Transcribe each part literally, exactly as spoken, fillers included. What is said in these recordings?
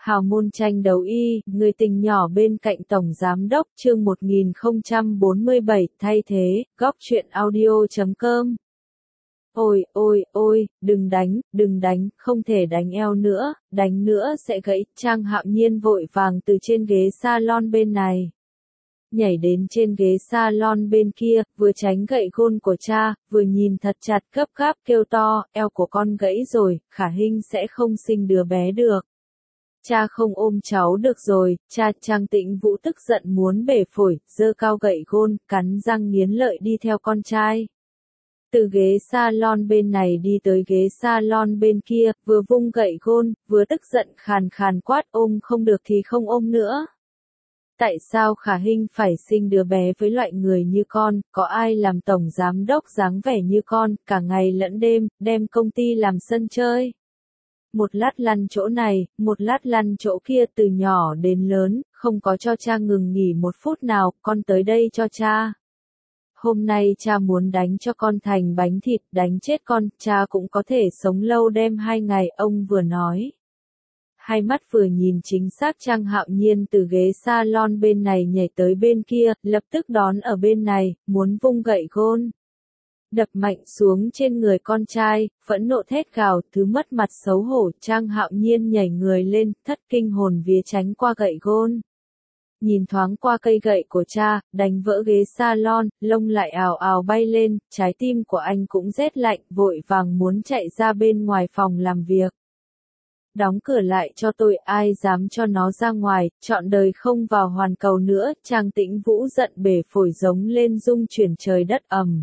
Hào môn tranh đấu y, người tình nhỏ bên cạnh Tổng Giám đốc chương một nghìn không trăm bốn mươi bảy, thay thế, góc truyện audio chấm com. Ôi, ôi, ôi, đừng đánh, đừng đánh, không thể đánh eo nữa, đánh nữa sẽ gãy. Trang Hạo Nhiên vội vàng từ trên ghế salon bên này nhảy đến trên ghế salon bên kia, vừa tránh gậy gôn của cha, vừa nhìn thật chặt gấp gáp kêu to, eo của con gãy rồi, Khả Hinh sẽ không sinh đứa bé được. Cha không ôm cháu được rồi, cha. Trang Tĩnh Vũ tức giận muốn bể phổi, giơ cao gậy gôn, cắn răng nghiến lợi đi theo con trai. Từ ghế salon bên này đi tới ghế salon bên kia, vừa vung gậy gôn, vừa tức giận khàn khàn quát, ôm không được thì không ôm nữa. Tại sao Khả Hinh phải sinh đứa bé với loại người như con, có ai làm tổng giám đốc dáng vẻ như con, cả ngày lẫn đêm, đem công ty làm sân chơi. Một lát lăn chỗ này, một lát lăn chỗ kia, từ nhỏ đến lớn, không có cho cha ngừng nghỉ một phút nào, con tới đây cho cha. Hôm nay cha muốn đánh cho con thành bánh thịt, đánh chết con, cha cũng có thể sống lâu đêm hai ngày, ông vừa nói. Hai mắt vừa nhìn chính xác Trang Hạo Nhiên từ ghế salon bên này nhảy tới bên kia, lập tức đón ở bên này, muốn vung gậy gôn. Đập mạnh xuống trên người con trai, phẫn nộ thét gào, thứ mất mặt xấu hổ. Trang Hạo Nhiên nhảy người lên, thất kinh hồn vía tránh qua gậy gôn. Nhìn thoáng qua cây gậy của cha, đánh vỡ ghế salon, lông lại ào ào bay lên, trái tim của anh cũng rét lạnh, vội vàng muốn chạy ra bên ngoài phòng làm việc. Đóng cửa lại cho tôi, ai dám cho nó ra ngoài, trọn đời không vào hoàn cầu nữa. Trang Tĩnh Vũ giận bể phổi giống lên rung chuyển trời đất ầm.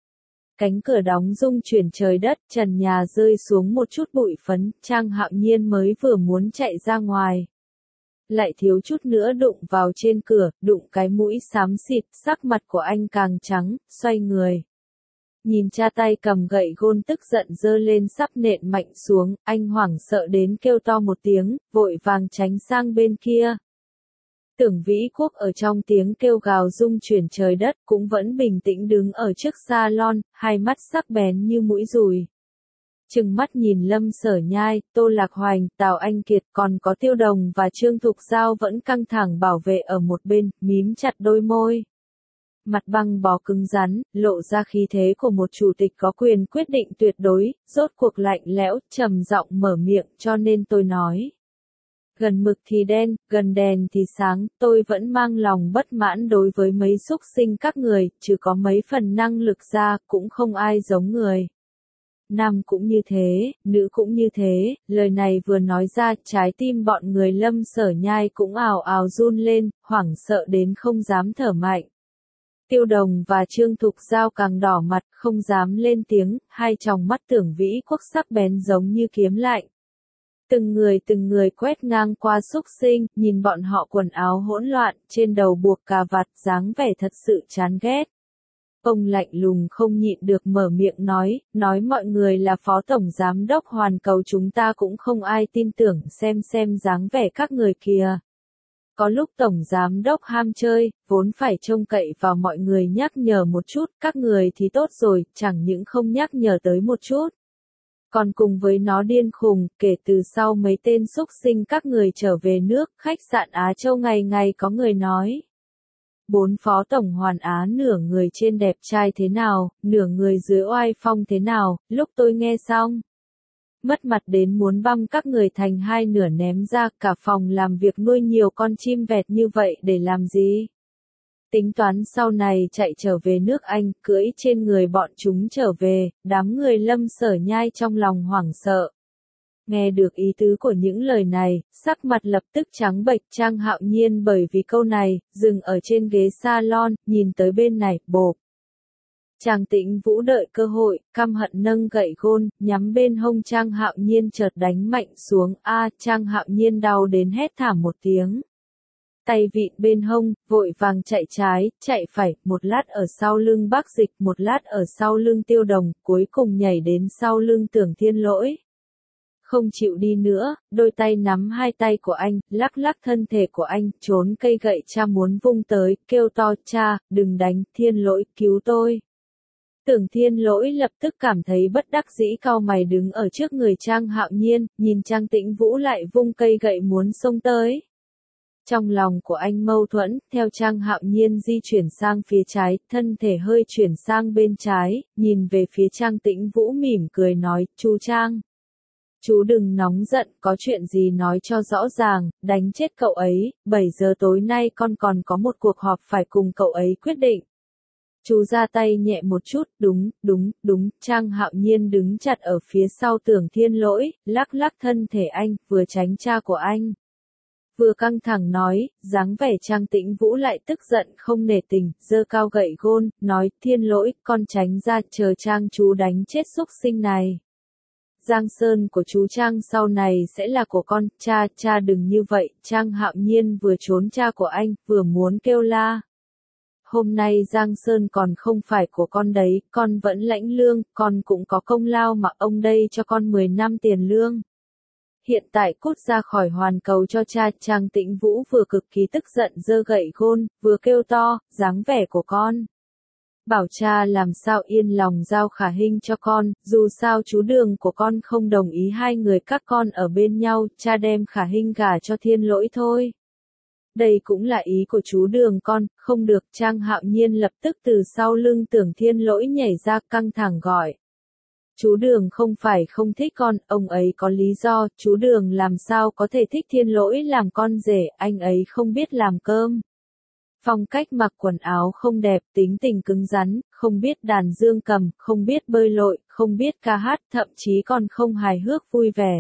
Cánh cửa đóng rung chuyển trời đất, trần nhà rơi xuống một chút bụi phấn, Trang Hạo Nhiên mới vừa muốn chạy ra ngoài. Lại thiếu chút nữa đụng vào trên cửa, đụng cái mũi xám xịt, sắc mặt của anh càng trắng, xoay người. Nhìn cha tay cầm gậy gôn tức giận giơ lên sắp nện mạnh xuống, anh hoảng sợ đến kêu to một tiếng, vội vàng tránh sang bên kia. Tưởng Vĩ Quốc ở trong tiếng kêu gào rung chuyển trời đất cũng vẫn bình tĩnh đứng ở trước salon, hai mắt sắc bén như mũi dùi. Trừng mắt nhìn Lâm Sở Nhai, Tô Lạc Hoành, Tào Anh Kiệt, còn có Tiêu Đồng và Trương Thục Giao vẫn căng thẳng bảo vệ ở một bên, mím chặt đôi môi. Mặt băng bó cứng rắn, lộ ra khí thế của một chủ tịch có quyền quyết định tuyệt đối, rốt cuộc lạnh lẽo, trầm giọng mở miệng, cho nên tôi nói. Gần mực thì đen, gần đèn thì sáng, tôi vẫn mang lòng bất mãn đối với mấy xúc sinh các người, chứ có mấy phần năng lực ra, cũng không ai giống người. Nam cũng như thế, nữ cũng như thế, lời này vừa nói ra, trái tim bọn người Lâm Sở Nhai cũng ào ào run lên, hoảng sợ đến không dám thở mạnh. Tiêu Đồng và Trương Thục Giao càng đỏ mặt, không dám lên tiếng, hai tròng mắt Tưởng Vĩ Quốc sắc bén giống như kiếm lạnh. Từng người từng người quét ngang qua xúc sinh, nhìn bọn họ quần áo hỗn loạn, trên đầu buộc cà vạt, dáng vẻ thật sự chán ghét. Ông lạnh lùng không nhịn được mở miệng nói, nói mọi người là phó tổng giám đốc hoàn cầu chúng ta cũng không ai tin tưởng, xem xem dáng vẻ các người kìa. Có lúc tổng giám đốc ham chơi, vốn phải trông cậy vào mọi người nhắc nhở một chút, các người thì tốt rồi, chẳng những không nhắc nhở tới một chút. Còn cùng với nó điên khùng, kể từ sau mấy tên xúc sinh các người trở về nước, khách sạn Á Châu ngày ngày có người nói. Bốn phó tổng hoàn á nửa người trên đẹp trai thế nào, nửa người dưới oai phong thế nào, lúc tôi nghe xong. Mất mặt đến muốn băm các người thành hai nửa ném ra, cả phòng làm việc nuôi nhiều con chim vẹt như vậy để làm gì? Tính toán sau này chạy trở về nước Anh, cưỡi trên người bọn chúng trở về, đám người Lâm Sở Nhai trong lòng hoảng sợ. Nghe được ý tứ của những lời này, sắc mặt lập tức trắng bệch. Trang Hạo Nhiên bởi vì câu này, dừng ở trên ghế salon, nhìn tới bên này, bộp. Trang Tĩnh Vũ đợi cơ hội, căm hận nâng gậy gôn, nhắm bên hông Trang Hạo Nhiên chợt đánh mạnh xuống, a, Trang Hạo Nhiên đau đến hét thảm một tiếng. Tay vịn bên hông, vội vàng chạy trái, chạy phải, một lát ở sau lưng Bác Dịch, một lát ở sau lưng Tiêu Đồng, cuối cùng nhảy đến sau lưng Tưởng Thiên Lỗi. Không chịu đi nữa, đôi tay nắm hai tay của anh, lắc lắc thân thể của anh, trốn cây gậy cha muốn vung tới, kêu to, cha, đừng đánh, Thiên Lỗi, cứu tôi. Tưởng Thiên Lỗi lập tức cảm thấy bất đắc dĩ cau mày đứng ở trước người Trang Hạo Nhiên, nhìn Trang Tĩnh Vũ lại vung cây gậy muốn xông tới. Trong lòng của anh mâu thuẫn, theo Trang Hạo Nhiên di chuyển sang phía trái, thân thể hơi chuyển sang bên trái, nhìn về phía Trang Tĩnh Vũ mỉm cười nói, chú Trang. Chú đừng nóng giận, có chuyện gì nói cho rõ ràng, đánh chết cậu ấy, bảy giờ tối nay con còn có một cuộc họp phải cùng cậu ấy quyết định. Chú ra tay nhẹ một chút, đúng, đúng, đúng, Trang Hạo Nhiên đứng chặt ở phía sau Tưởng Thiên Lỗi, lắc lắc thân thể anh, vừa tránh cha của anh. Vừa căng thẳng nói, dáng vẻ Trang Tĩnh Vũ lại tức giận không nể tình, giơ cao gậy gôn, nói, Thiên Lỗi, con tránh ra, chờ Trang chú đánh chết xúc sinh này. Giang sơn của chú Trang sau này sẽ là của con, cha, cha đừng như vậy, Trang Hạo Nhiên vừa trốn cha của anh, vừa muốn kêu la. Hôm nay Giang Sơn còn không phải của con đấy, con vẫn lãnh lương, con cũng có công lao mà ông đây cho con mười năm tiền lương. Hiện tại cút ra khỏi hoàn cầu cho cha. Trang Tĩnh Vũ vừa cực kỳ tức giận giơ gậy gôn, vừa kêu to, dáng vẻ của con. Bảo cha làm sao yên lòng giao Khả Hinh cho con, dù sao chú Đường của con không đồng ý hai người các con ở bên nhau, cha đem Khả Hinh gả cho Thiên Lỗi thôi. Đây cũng là ý của chú Đường con, không được. Trang Hạo Nhiên lập tức từ sau lưng Tưởng Thiên Lỗi nhảy ra căng thẳng gọi. Chú Đường không phải không thích con, ông ấy có lý do, chú Đường làm sao có thể thích Thiên Lỗi làm con rể, anh ấy không biết làm cơm. Phong cách mặc quần áo không đẹp, tính tình cứng rắn, không biết đàn dương cầm, không biết bơi lội, không biết ca hát, thậm chí còn không hài hước vui vẻ.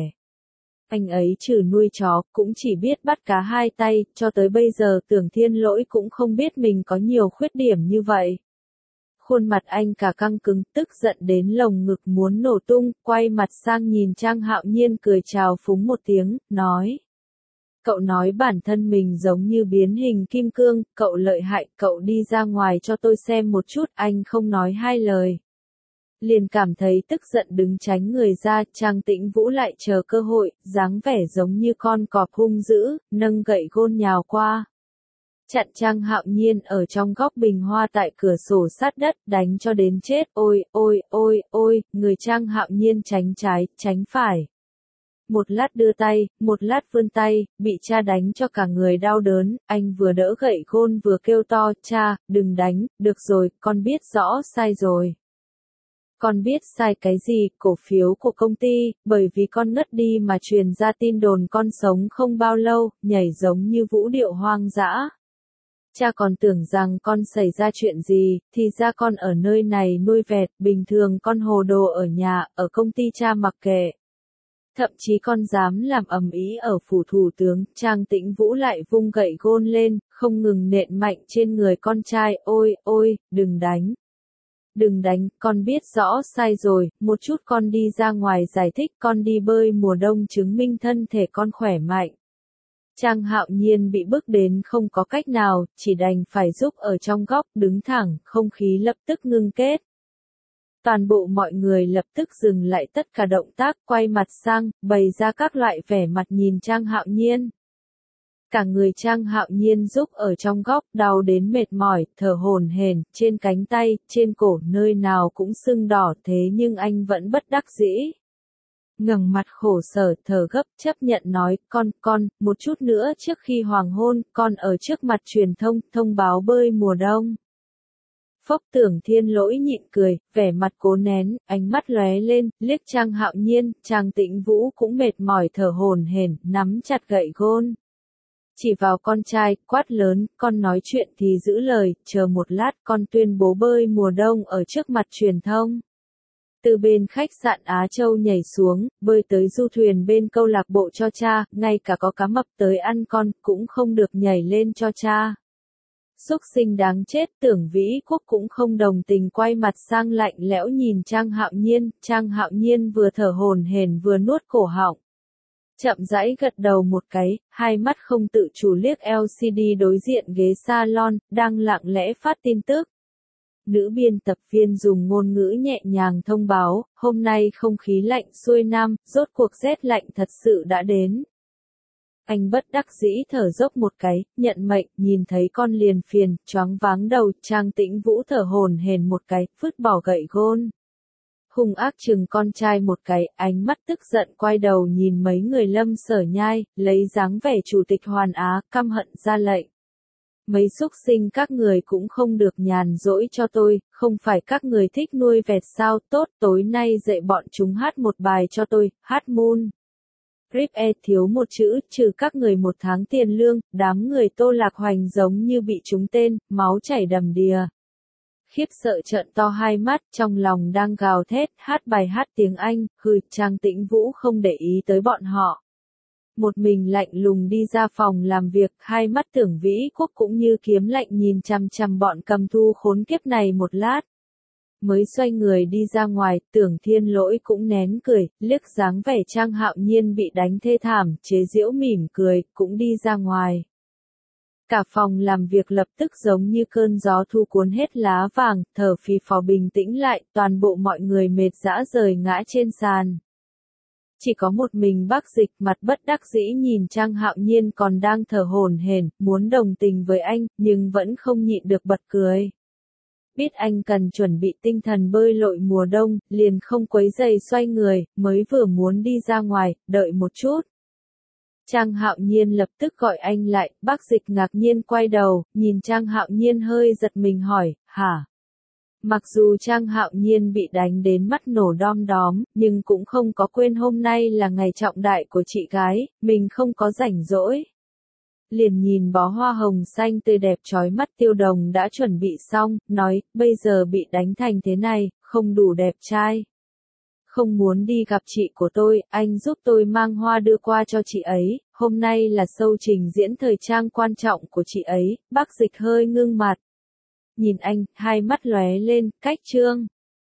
Anh ấy trừ nuôi chó, cũng chỉ biết bắt cá hai tay, cho tới bây giờ Tưởng Thiên Lỗi cũng không biết mình có nhiều khuyết điểm như vậy. Khuôn mặt anh cả căng cứng, tức giận đến lồng ngực muốn nổ tung, quay mặt sang nhìn Trang Hạo Nhiên cười chào phúng một tiếng, nói. Cậu nói bản thân mình giống như biến hình kim cương, cậu lợi hại, cậu đi ra ngoài cho tôi xem một chút, anh không nói hai lời. Liền cảm thấy tức giận đứng tránh người ra, Trang Tĩnh Vũ lại chờ cơ hội, dáng vẻ giống như con cọp hung dữ, nâng gậy gôn nhào qua. Chặn Trang Hạo Nhiên ở trong góc bình hoa tại cửa sổ sát đất, đánh cho đến chết, ôi, ôi, ôi, ôi, người Trang Hạo Nhiên tránh trái, tránh phải. Một lát đưa tay, một lát vươn tay, bị cha đánh cho cả người đau đớn, anh vừa đỡ gậy gôn vừa kêu to, cha, đừng đánh, được rồi, con biết rõ sai rồi. Con biết sai cái gì, cổ phiếu của công ty, bởi vì con ngất đi mà truyền ra tin đồn con sống không bao lâu, nhảy giống như vũ điệu hoang dã. Cha còn tưởng rằng con xảy ra chuyện gì, thì ra con ở nơi này nuôi vẹt, bình thường con hồ đồ ở nhà, ở công ty cha mặc kệ. Thậm chí con dám làm ầm ĩ ở phủ thủ tướng, Trang Tĩnh Vũ lại vung gậy gôn lên, không ngừng nện mạnh trên người con trai, ôi, ôi, đừng đánh. Đừng đánh, con biết rõ sai rồi, một chút con đi ra ngoài giải thích, con đi bơi mùa đông chứng minh thân thể con khỏe mạnh. Trang Hạo Nhiên bị bức đến không có cách nào, chỉ đành phải giúp ở trong góc, đứng thẳng, không khí lập tức ngưng kết. Toàn bộ mọi người lập tức dừng lại tất cả động tác, quay mặt sang, bày ra các loại vẻ mặt nhìn Trang Hạo Nhiên. Cả người Trang Hạo Nhiên rúc ở trong góc, đau đến mệt mỏi, thở hổn hển, trên cánh tay, trên cổ, nơi nào cũng sưng đỏ, thế nhưng anh vẫn bất đắc dĩ. Ngẩng mặt khổ sở, thở gấp, chấp nhận nói, con, con, một chút nữa trước khi hoàng hôn, con ở trước mặt truyền thông, thông báo bơi mùa đông. Phốc Tưởng Thiên Lỗi nhịn cười, vẻ mặt cố nén, ánh mắt lóe lên, liếc Trang Hạo Nhiên, Trang Tĩnh Vũ cũng mệt mỏi thở hổn hển, nắm chặt gậy gôn. Chỉ vào con trai, quát lớn, con nói chuyện thì giữ lời, chờ một lát con tuyên bố bơi mùa đông ở trước mặt truyền thông. Từ bên khách sạn Á Châu nhảy xuống, bơi tới du thuyền bên câu lạc bộ cho cha, ngay cả có cá mập tới ăn con, cũng không được nhảy lên cho cha. Xúc sinh đáng chết. Tưởng Vĩ Quốc cũng không đồng tình, quay mặt sang lạnh lẽo nhìn Trang Hạo Nhiên, Trang Hạo Nhiên vừa thở hổn hển vừa nuốt cổ họng. Chậm rãi gật đầu một cái, hai mắt không tự chủ liếc lờ xê đê đối diện ghế salon, đang lặng lẽ phát tin tức. Nữ biên tập viên dùng ngôn ngữ nhẹ nhàng thông báo, hôm nay không khí lạnh xuôi nam, rốt cuộc rét lạnh thật sự đã đến. Anh bất đắc dĩ thở dốc một cái, nhận mệnh, nhìn thấy con liền phiền, choáng váng đầu, Trang Tĩnh Vũ thở hổn hển một cái, vứt bỏ gậy gôn. Hung ác chừng con trai một cái, ánh mắt tức giận quay đầu nhìn mấy người Lâm Sở Nhai, lấy dáng vẻ chủ tịch Hoàn Á, căm hận ra lệnh. Mấy xúc sinh các người cũng không được nhàn rỗi cho tôi, không phải các người thích nuôi vẹt sao, tốt, tối nay dạy bọn chúng hát một bài cho tôi, hát moon. rip e thiếu một chữ, trừ các người một tháng tiền lương, đám người Tô Lạc Hoành giống như bị trúng tên, máu chảy đầm đìa. Khiếp sợ trợn to hai mắt, trong lòng đang gào thét, hát bài hát tiếng Anh, hừ, Trang Tĩnh Vũ không để ý tới bọn họ. Một mình lạnh lùng đi ra phòng làm việc, hai mắt Tưởng Vĩ Quốc cũng như kiếm lạnh nhìn chằm chằm bọn cầm thu khốn kiếp này một lát. Mới xoay người đi ra ngoài, Tưởng Thiên Lỗi cũng nén cười, liếc dáng vẻ Trang Hạo Nhiên bị đánh thê thảm, chế giễu mỉm cười, cũng đi ra ngoài. Cả phòng làm việc lập tức giống như cơn gió thu cuốn hết lá vàng, thở phì phò bình tĩnh lại, toàn bộ mọi người mệt rã rời ngã trên sàn. Chỉ có một mình Bác Dịch mặt bất đắc dĩ nhìn Trang Hạo Nhiên còn đang thở hổn hển, muốn đồng tình với anh, nhưng vẫn không nhịn được bật cười. Biết anh cần chuẩn bị tinh thần bơi lội mùa đông, liền không quấy giày xoay người, mới vừa muốn đi ra ngoài, đợi một chút. Trang Hạo Nhiên lập tức gọi anh lại, Bác Dịch ngạc nhiên quay đầu, nhìn Trang Hạo Nhiên hơi giật mình hỏi, hả? Mặc dù Trang Hạo Nhiên bị đánh đến mắt nổ đom đóm, nhưng cũng không có quên hôm nay là ngày trọng đại của chị gái, mình không có rảnh rỗi. Liền nhìn bó hoa hồng xanh tươi đẹp chói mắt Tiêu Đồng đã chuẩn bị xong, nói, bây giờ bị đánh thành thế này, không đủ đẹp trai. Không muốn đi gặp chị của tôi, anh giúp tôi mang hoa đưa qua cho chị ấy, hôm nay là show trình diễn thời trang quan trọng của chị ấy, Bác Dịch hơi ngưng mặt. Nhìn anh, hai mắt lóe lên, cách trương.